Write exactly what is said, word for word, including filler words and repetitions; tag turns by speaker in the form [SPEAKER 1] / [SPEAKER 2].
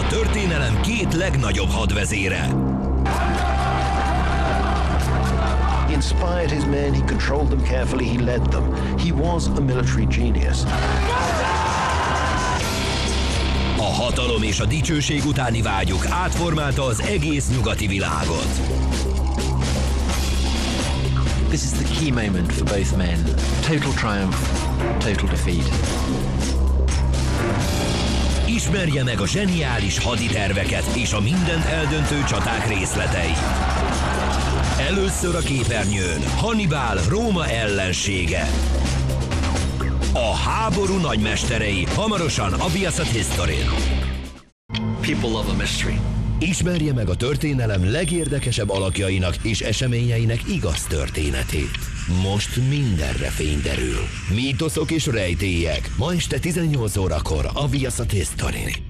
[SPEAKER 1] történelem két legnagyobb hadvezére.
[SPEAKER 2] He inspired his men, he controlled them carefully, he led them. He was a military genius.
[SPEAKER 1] A hatalom és a dicsőség utáni vágyuk átformálta az egész nyugati világot.
[SPEAKER 3] This is the key moment for both men. Total triumph, total defeat.
[SPEAKER 1] Ismerje meg a zseniális haditerveket és a mindent eldöntő csaták részleteit. Először a képernyőn Hannibal Róma ellensége. A háború nagymesterei, hamarosan a Viaszat Historyn.
[SPEAKER 3] People love a mystery.
[SPEAKER 1] Ismerje meg a történelem legérdekesebb alakjainak és eseményeinek igaz történetét. Most mindenre fény derül. Mítoszok és rejtélyek. Ma este tizennyolc órakor a Viaszat Historyn.